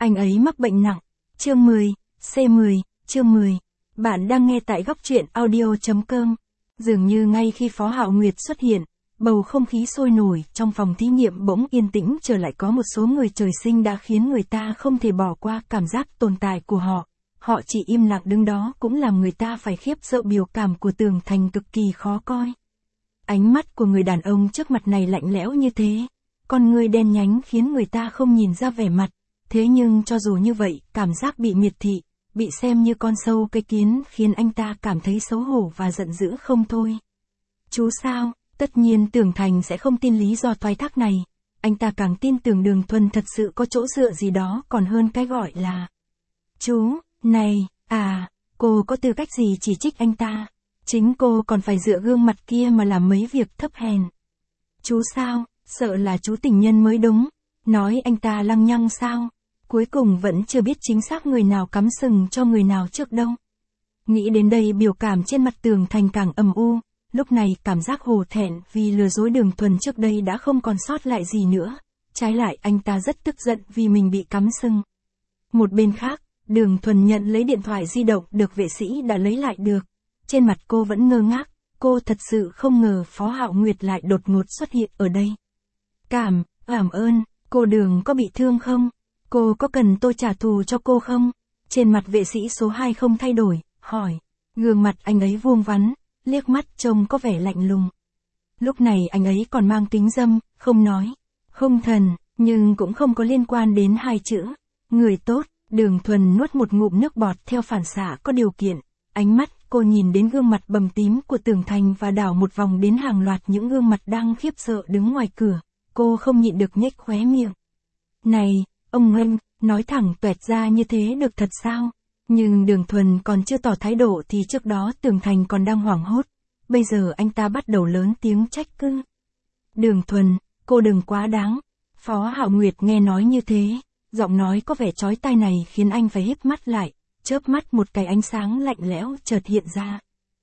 Anh ấy mắc bệnh nặng. Chương 10, C10, chương 10. Bạn đang nghe tại góc truyện audio.com. Dường như ngay khi Phó Hạo Nguyệt xuất hiện, bầu không khí sôi nổi trong phòng thí nghiệm bỗng yên tĩnh trở lại. Có một số người trời sinh đã khiến người ta không thể bỏ qua cảm giác tồn tại của họ. Họ chỉ im lặng đứng đó cũng làm người ta phải khiếp sợ. Biểu cảm của Tường Thành cực kỳ khó coi. Ánh mắt của người đàn ông trước mặt này lạnh lẽo như thế. Con người đen nhánh khiến người ta không nhìn ra vẻ mặt. Thế nhưng cho dù như vậy, cảm giác bị miệt thị, bị xem như con sâu cái kiến khiến anh ta cảm thấy xấu hổ và giận dữ không thôi. Chú sao? Tất nhiên Tường Thành sẽ không tin lý do thoái thác này. Anh ta càng tin tưởng Đường Thuần thật sự có chỗ dựa gì đó còn hơn cái gọi là chú. Này, cô có tư cách gì chỉ trích anh ta? Chính cô còn phải dựa gương mặt kia mà làm mấy việc thấp hèn. Chú sao? Sợ là chú tình nhân mới đúng. Nói anh ta lăng nhăng sao? Cuối cùng vẫn chưa biết chính xác người nào cắm sừng cho người nào trước đâu. Nghĩ đến đây biểu cảm trên mặt Tường Thành càng âm u. Lúc này cảm giác hổ thẹn vì lừa dối Đường Thuần trước đây đã không còn sót lại gì nữa. Trái lại anh ta rất tức giận vì mình bị cắm sừng. Một bên khác, Đường Thuần nhận lấy điện thoại di động được vệ sĩ đã lấy lại được. Trên mặt cô vẫn ngơ ngác, cô thật sự không ngờ Phó Hạo Nguyệt lại đột ngột xuất hiện ở đây. Cảm ơn, cô Đường có bị thương không? Cô có cần tôi trả thù cho cô không? Trên mặt vệ sĩ số 2 không thay đổi, hỏi. Gương mặt anh ấy vuông vắn, liếc mắt trông có vẻ lạnh lùng. Lúc này anh ấy còn mang kính râm, không nói. Hung thần, nhưng cũng không có liên quan đến hai chữ. Người tốt. Đường Thuần nuốt một ngụm nước bọt theo phản xạ có điều kiện. Ánh mắt cô nhìn đến gương mặt bầm tím của Tường Thành và đảo một vòng đến hàng loạt những gương mặt đang khiếp sợ đứng ngoài cửa. Cô không nhịn được nhếch khóe miệng. Này, ông Ngân, nói thẳng tuẹt ra như thế được thật sao? Nhưng Đường Thuần còn chưa tỏ thái độ thì trước đó Tường Thành còn đang hoảng hốt. Bây giờ anh ta bắt đầu lớn tiếng trách cứ. Đường Thuần, cô đừng quá đáng. Phó Hạo Nguyệt nghe nói như thế. Giọng nói có vẻ chói tai này khiến anh phải híp mắt lại, chớp mắt một cái ánh sáng lạnh lẽo chợt hiện ra.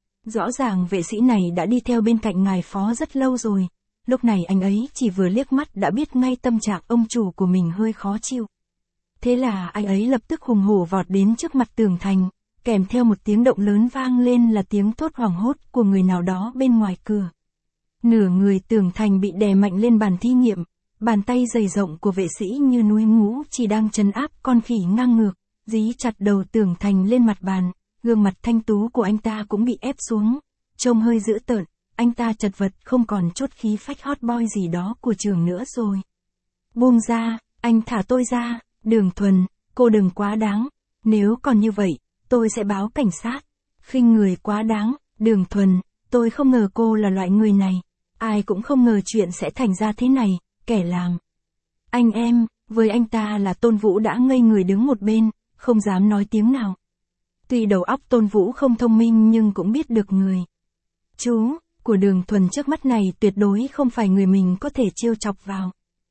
Rõ ràng vệ sĩ này đã đi theo bên cạnh ngài Phó rất lâu rồi, lúc này anh ấy chỉ vừa liếc mắt đã biết ngay tâm trạng ông chủ của mình hơi khó chịu. Thế là anh ấy lập tức hùng hổ vọt đến trước mặt Tường Thành, kèm theo một tiếng động lớn vang lên là tiếng thốt hoảng hốt của người nào đó bên ngoài cửa. Nửa người Tường Thành bị đè mạnh lên bàn thí nghiệm. Bàn tay dày rộng của vệ sĩ như núi ngũ chỉ đang trấn áp con khỉ ngang ngược, dí chặt đầu Tường Thành lên mặt bàn, gương mặt thanh tú của anh ta cũng bị ép xuống, trông hơi dữ tợn, anh ta chật vật không còn chút khí phách hot boy gì đó của trường nữa rồi. Buông ra, anh thả tôi ra, Đường Thuần, cô đừng quá đáng, nếu còn như vậy, tôi sẽ báo cảnh sát. Khinh người quá đáng, Đường Thuần, tôi không ngờ cô là loại người này, ai cũng không ngờ chuyện sẽ thành ra thế này. Kẻ làm. Anh em, với anh ta là Tôn Vũ đã ngây người đứng một bên, không dám nói tiếng nào. Tuy đầu óc Tôn Vũ không thông minh nhưng cũng biết được người. Chú, của Đường Thuần trước mắt này tuyệt đối không phải người mình có thể trêu chọc vào.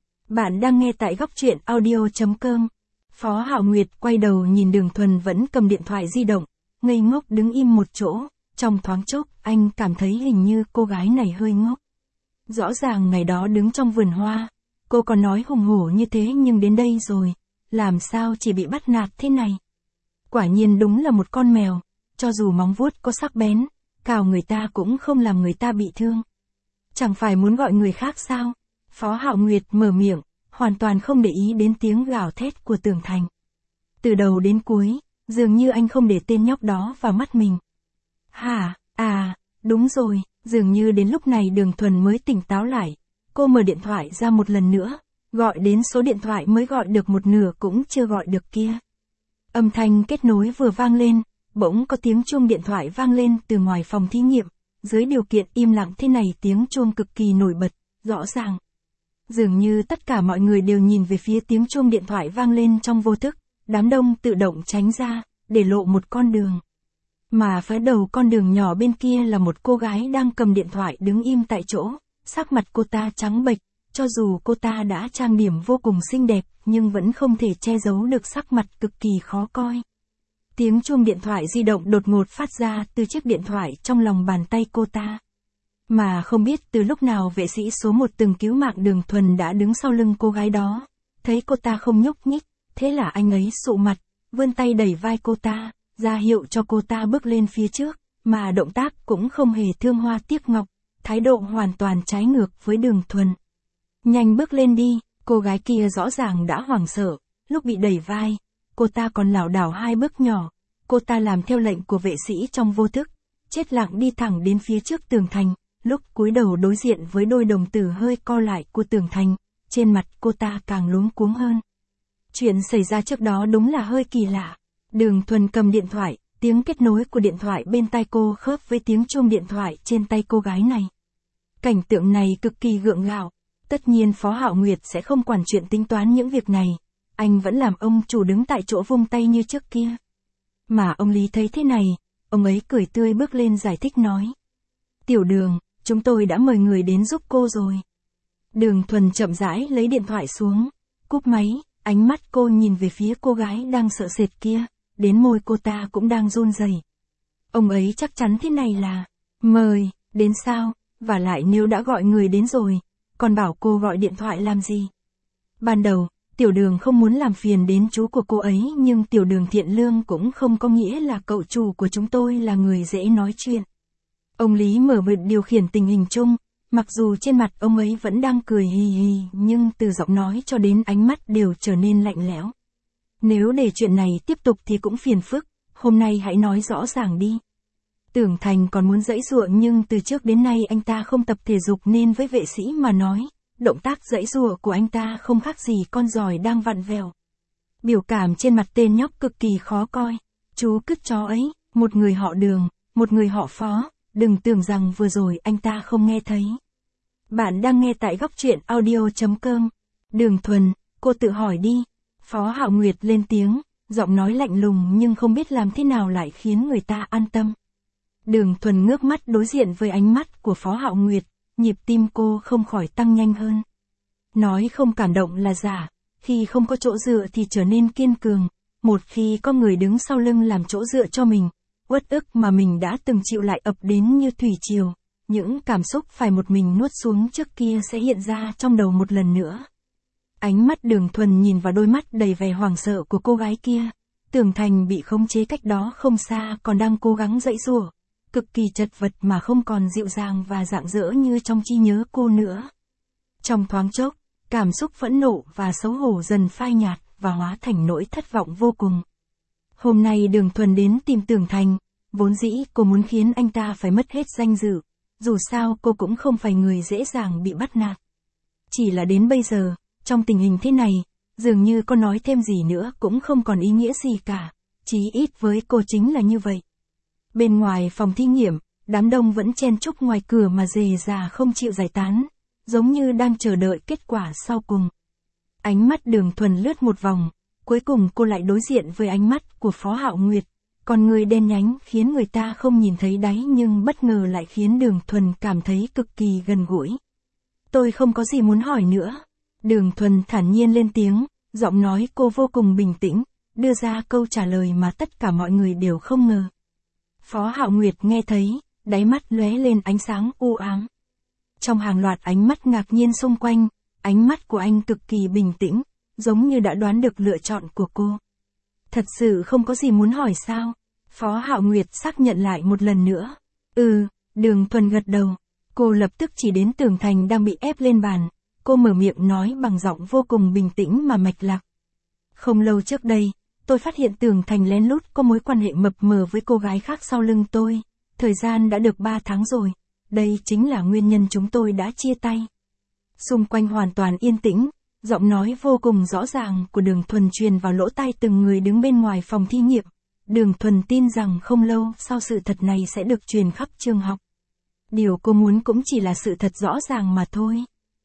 Bạn đang nghe tại góc truyện audio.com. Phó Hạo Nguyệt quay đầu nhìn Đường Thuần vẫn cầm điện thoại di động, ngây ngốc đứng im một chỗ, trong thoáng chốc anh cảm thấy hình như cô gái này hơi ngốc. Rõ ràng ngày đó đứng trong vườn hoa, cô còn nói hùng hổ như thế nhưng đến đây rồi, làm sao chỉ bị bắt nạt thế này. Quả nhiên đúng là một con mèo, cho dù móng vuốt có sắc bén, cào người ta cũng không làm người ta bị thương. Chẳng phải muốn gọi người khác sao? Phó Hạo Nguyệt mở miệng, hoàn toàn không để ý đến tiếng gào thét của Tường Thành. Từ đầu đến cuối, dường như anh không để tên nhóc đó vào mắt mình. Đúng rồi. Dường như đến lúc này Đường Thuần mới tỉnh táo lại. Cô mở điện thoại ra một lần nữa, gọi đến số điện thoại mới gọi được một nửa cũng chưa gọi được kia. Âm thanh kết nối vừa vang lên, bỗng có tiếng chuông điện thoại vang lên từ ngoài phòng thí nghiệm. Dưới điều kiện im lặng thế này tiếng chuông cực kỳ nổi bật, rõ ràng. Dường như tất cả mọi người đều nhìn về phía tiếng chuông điện thoại vang lên trong vô thức, đám đông tự động tránh ra, để lộ một con đường. Mà phía đầu con đường nhỏ bên kia là một cô gái đang cầm điện thoại đứng im tại chỗ, sắc mặt cô ta trắng bệch, cho dù cô ta đã trang điểm vô cùng xinh đẹp, nhưng vẫn không thể che giấu được sắc mặt cực kỳ khó coi. Tiếng chuông điện thoại di động đột ngột phát ra từ chiếc điện thoại trong lòng bàn tay cô ta. Mà không biết từ lúc nào vệ sĩ số 1 từng cứu mạng Đường Thuần đã đứng sau lưng cô gái đó, thấy cô ta không nhúc nhích, Thế là anh ấy sụ mặt, vươn tay đẩy vai cô ta, ra hiệu cho cô ta bước lên phía trước, mà động tác cũng không hề thương hoa tiếc ngọc, thái độ hoàn toàn trái ngược với Đường Thuần. Nhanh bước lên đi, cô gái kia rõ ràng đã hoảng sợ, lúc bị đẩy vai, cô ta còn lảo đảo 2 bước nhỏ, cô ta làm theo lệnh của vệ sĩ trong vô thức, chết lặng đi thẳng đến phía trước tường thành, lúc cúi đầu đối diện với đôi đồng tử hơi co lại của tường thành, trên mặt cô ta càng luống cuống hơn. Chuyện xảy ra trước đó đúng là hơi kỳ lạ. Đường Thuần cầm điện thoại, tiếng kết nối của điện thoại bên tai cô khớp với tiếng chuông điện thoại trên tay cô gái này. Cảnh tượng này cực kỳ gượng gạo. Tất nhiên Phó Hạo Nguyệt sẽ không quản chuyện tính toán những việc này. Anh vẫn làm ông chủ đứng tại chỗ vung tay như trước kia. Mà ông Lý thấy thế này, ông ấy cười tươi bước lên giải thích nói. Tiểu Đường, chúng tôi đã mời người đến giúp cô rồi. Đường Thuần chậm rãi lấy điện thoại xuống, cúp máy, ánh mắt cô nhìn về phía cô gái đang sợ sệt kia, đến môi cô ta cũng đang run rẩy. Ông ấy chắc chắn thế này là, mời, đến sao, và lại nếu đã gọi người đến rồi, còn bảo cô gọi điện thoại làm gì? Ban đầu, Tiểu Đường không muốn làm phiền đến chú của cô ấy nhưng Tiểu Đường thiện lương cũng không có nghĩa là cậu chủ của chúng tôi là người dễ nói chuyện. Ông Lý mở miệng điều khiển tình hình chung, mặc dù trên mặt ông ấy vẫn đang cười hì hì nhưng từ giọng nói cho đến ánh mắt đều trở nên lạnh lẽo. Nếu để chuyện này tiếp tục thì cũng phiền phức, hôm nay hãy nói rõ ràng đi. Tưởng Thành còn muốn giãy giụa nhưng từ trước đến nay anh ta không tập thể dục nên với vệ sĩ mà nói, động tác giãy giụa của anh ta không khác gì con giòi đang vặn vẹo. Biểu cảm trên mặt tên nhóc cực kỳ khó coi. Chú cứt chó ấy, một người họ Đường, một người họ Phó, đừng tưởng rằng vừa rồi anh ta không nghe thấy. Bạn đang nghe tại góc truyện audio.com. Đường Thuần, cô tự hỏi đi. Phó Hạo Nguyệt lên tiếng, giọng nói lạnh lùng nhưng không biết làm thế nào lại khiến người ta an tâm. Đường Thuần ngước mắt đối diện với ánh mắt của Phó Hạo Nguyệt, nhịp tim cô không khỏi tăng nhanh hơn. Nói không cảm động là giả, khi không có chỗ dựa thì trở nên kiên cường, một khi có người đứng sau lưng làm chỗ dựa cho mình, uất ức mà mình đã từng chịu lại ập đến như thủy triều, những cảm xúc phải một mình nuốt xuống trước kia sẽ hiện ra trong đầu một lần nữa. Ánh mắt Đường Thuần nhìn vào đôi mắt đầy vẻ hoảng sợ của cô gái kia, Tưởng Thành bị khống chế cách đó không xa còn đang cố gắng giãy giụa, cực kỳ chật vật mà không còn dịu dàng và rạng rỡ như trong trí nhớ cô nữa. Trong thoáng chốc, cảm xúc phẫn nộ và xấu hổ dần phai nhạt và hóa thành nỗi thất vọng vô cùng. Hôm nay Đường Thuần đến tìm Tưởng Thành, vốn dĩ cô muốn khiến anh ta phải mất hết danh dự, dù sao cô cũng không phải người dễ dàng bị bắt nạt. Chỉ là đến bây giờ, trong tình hình thế này, dường như có nói thêm gì nữa cũng không còn ý nghĩa gì cả, chí ít với cô chính là như vậy. Bên ngoài phòng thí nghiệm, đám đông vẫn chen chúc ngoài cửa mà rề rà không chịu giải tán, giống như đang chờ đợi kết quả sau cùng. Ánh mắt Đường Thuần lướt một vòng, cuối cùng cô lại đối diện với ánh mắt của Phó Hạo Nguyệt, con người đen nhánh khiến người ta không nhìn thấy đáy nhưng bất ngờ lại khiến Đường Thuần cảm thấy cực kỳ gần gũi. Tôi không có gì muốn hỏi nữa. Đường Thuần thản nhiên lên tiếng, giọng nói cô vô cùng bình tĩnh, đưa ra câu trả lời mà tất cả mọi người đều không ngờ. Phó Hạo Nguyệt nghe thấy, đáy mắt lóe lên ánh sáng u ám. Trong hàng loạt ánh mắt ngạc nhiên xung quanh, ánh mắt của anh cực kỳ bình tĩnh, giống như đã đoán được lựa chọn của cô. Thật sự không có gì muốn hỏi sao? Phó Hạo Nguyệt xác nhận lại một lần nữa. Đường Thuần gật đầu. Cô lập tức chỉ đến Tưởng Thành đang bị ép lên bàn. Cô mở miệng nói bằng giọng vô cùng bình tĩnh mà mạch lạc. Không lâu trước đây, tôi phát hiện Tưởng Thành lén lút có mối quan hệ mập mờ với cô gái khác sau lưng tôi. Thời gian đã được 3 tháng rồi. Đây chính là nguyên nhân chúng tôi đã chia tay. Xung quanh hoàn toàn yên tĩnh, giọng nói vô cùng rõ ràng của Đường Thuần truyền vào lỗ tai từng người đứng bên ngoài phòng thí nghiệm. Đường Thuần tin rằng không lâu sau sự thật này sẽ được truyền khắp trường học. Điều cô muốn cũng chỉ là sự thật rõ ràng mà thôi.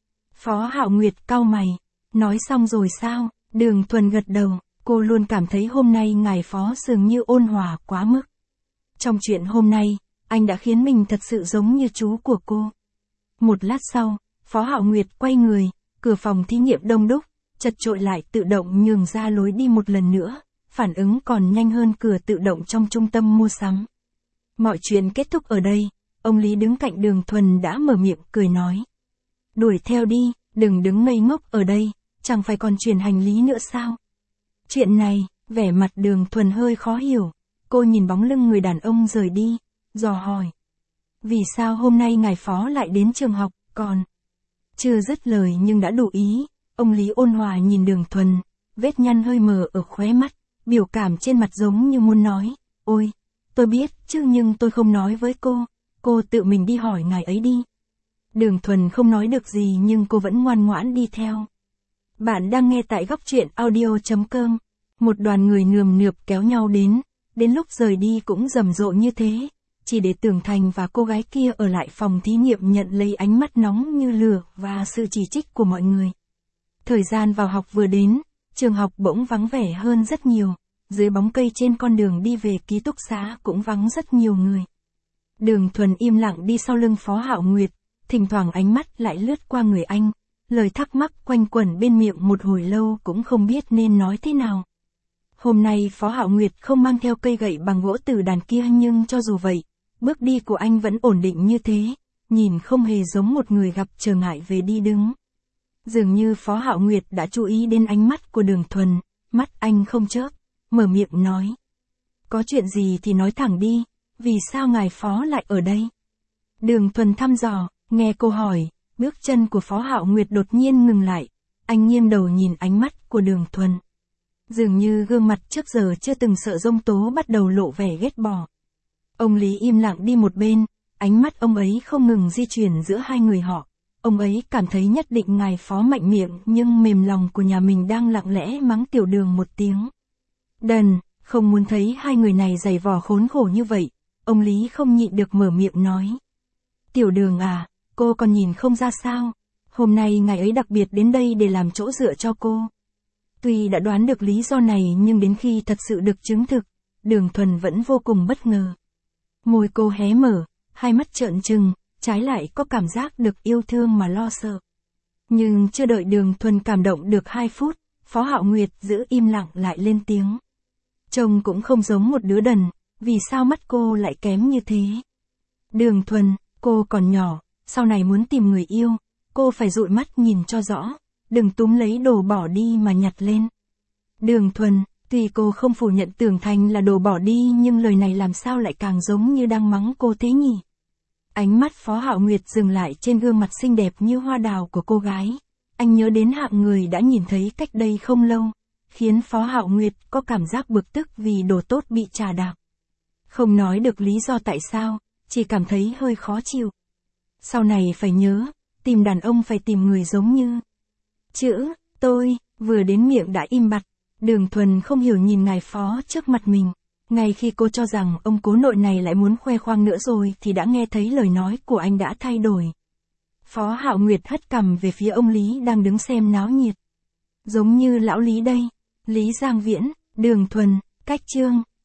Phó Hạo Nguyệt cau mày. Nói xong rồi sao? Đường Thuần gật đầu. Cô luôn cảm thấy hôm nay ngài Phó dường như ôn hòa quá mức. Trong chuyện hôm nay, anh đã khiến mình thật sự giống như chú của cô. Một lát sau, Phó Hạo Nguyệt quay người, cửa phòng thí nghiệm đông đúc, chật chội lại tự động nhường ra lối đi một lần nữa, phản ứng còn nhanh hơn cửa tự động trong trung tâm mua sắm. Mọi chuyện kết thúc ở đây, ông Lý đứng cạnh Đường Thuần đã mở miệng cười nói. Đuổi theo đi, đừng đứng ngây ngốc ở đây, chẳng phải còn chuyển hành lý nữa sao? Chuyện này, vẻ mặt Đường Thuần hơi khó hiểu. Cô nhìn bóng lưng người đàn ông rời đi, dò hỏi. Vì sao hôm nay ngài phó lại đến trường học, còn... Chưa dứt lời nhưng đã đủ ý, ông Lý ôn hòa nhìn Đường Thuần, vết nhăn hơi mờ ở khóe mắt, biểu cảm trên mặt giống như muốn nói, ôi, tôi biết chứ nhưng tôi không nói với cô tự mình đi hỏi ngài ấy đi. Đường Thuần không nói được gì nhưng cô vẫn ngoan ngoãn đi theo. Bạn đang nghe tại góc truyện audio.com, một đoàn người nườm nượp kéo nhau đến lúc rời đi cũng rầm rộ như thế, chỉ để Tưởng Thành và cô gái kia ở lại phòng thí nghiệm nhận lấy ánh mắt nóng như lửa và sự chỉ trích của mọi người. Thời gian vào học vừa đến, trường học bỗng vắng vẻ hơn rất nhiều, dưới bóng cây trên con đường đi về ký túc xá cũng vắng rất nhiều người. Đường Thuần im lặng đi sau lưng Phó Hạo Nguyệt, thỉnh thoảng ánh mắt lại lướt qua người anh, lời thắc mắc quanh quẩn bên miệng một hồi lâu cũng không biết nên nói thế nào. Hôm nay Phó Hạo Nguyệt không mang theo cây gậy bằng gỗ từ đàn kia nhưng cho dù vậy, bước đi của anh vẫn ổn định như thế, nhìn không hề giống một người gặp trở ngại về đi đứng. Dường như Phó Hạo Nguyệt đã chú ý đến ánh mắt của Đường Thuần, mắt anh không chớp, mở miệng nói. Có chuyện gì thì nói thẳng đi, vì sao ngài Phó lại ở đây? Đường Thuần thăm dò, nghe cô hỏi, bước chân của Phó Hạo Nguyệt đột nhiên ngừng lại, anh nghiêng đầu nhìn ánh mắt của Đường Thuần. Dường như gương mặt trước giờ chưa từng sợ giông tố bắt đầu lộ vẻ ghét bỏ. Ông Lý im lặng đi một bên, ánh mắt ông ấy không ngừng di chuyển giữa hai người họ. Ông ấy cảm thấy nhất định ngài Phó mạnh miệng nhưng mềm lòng của nhà mình đang lặng lẽ mắng Tiểu Đường một tiếng. Đần, không muốn thấy hai người này giày vò khốn khổ như vậy, ông Lý không nhịn được mở miệng nói. Tiểu Đường à, cô còn nhìn không ra sao, hôm nay ngài ấy đặc biệt đến đây để làm chỗ dựa cho cô. Tuy đã đoán được lý do này nhưng đến khi thật sự được chứng thực, Đường Thuần vẫn vô cùng bất ngờ. Môi cô hé mở, hai mắt trợn trừng, trái lại có cảm giác được yêu thương mà lo sợ. Nhưng chưa đợi Đường Thuần cảm động được 2 phút, Phó Hạo Nguyệt giữ im lặng lại lên tiếng. Trông cũng không giống một đứa đần, vì sao mắt cô lại kém như thế? Đường Thuần, cô còn nhỏ, sau này muốn tìm người yêu, cô phải dụi mắt nhìn cho rõ, đừng túm lấy đồ bỏ đi mà nhặt lên. Đường Thuần, tuy cô không phủ nhận Tưởng Thành là đồ bỏ đi nhưng lời này làm sao lại càng giống như đang mắng cô thế nhỉ? Ánh mắt Phó Hạo Nguyệt dừng lại trên gương mặt xinh đẹp như hoa đào của cô gái. Anh nhớ đến hạng người đã nhìn thấy cách đây không lâu, khiến Phó Hạo Nguyệt có cảm giác bực tức vì đồ tốt bị trà đạp. Không nói được lý do tại sao, chỉ cảm thấy hơi khó chịu. Sau này phải nhớ, tìm đàn ông phải tìm người giống như. Chữ, tôi, vừa đến miệng đã im bặt. Đường Thuần không hiểu nhìn ngài Phó trước mặt mình. Ngay khi cô cho rằng ông cố nội này lại muốn khoe khoang nữa rồi thì đã nghe thấy lời nói của anh đã thay đổi. Phó Hạo Nguyệt hất cằm về phía ông Lý đang đứng xem náo nhiệt. Giống như lão Lý đây, Lý Giang Viễn, Đường Thuần, Cách Chương.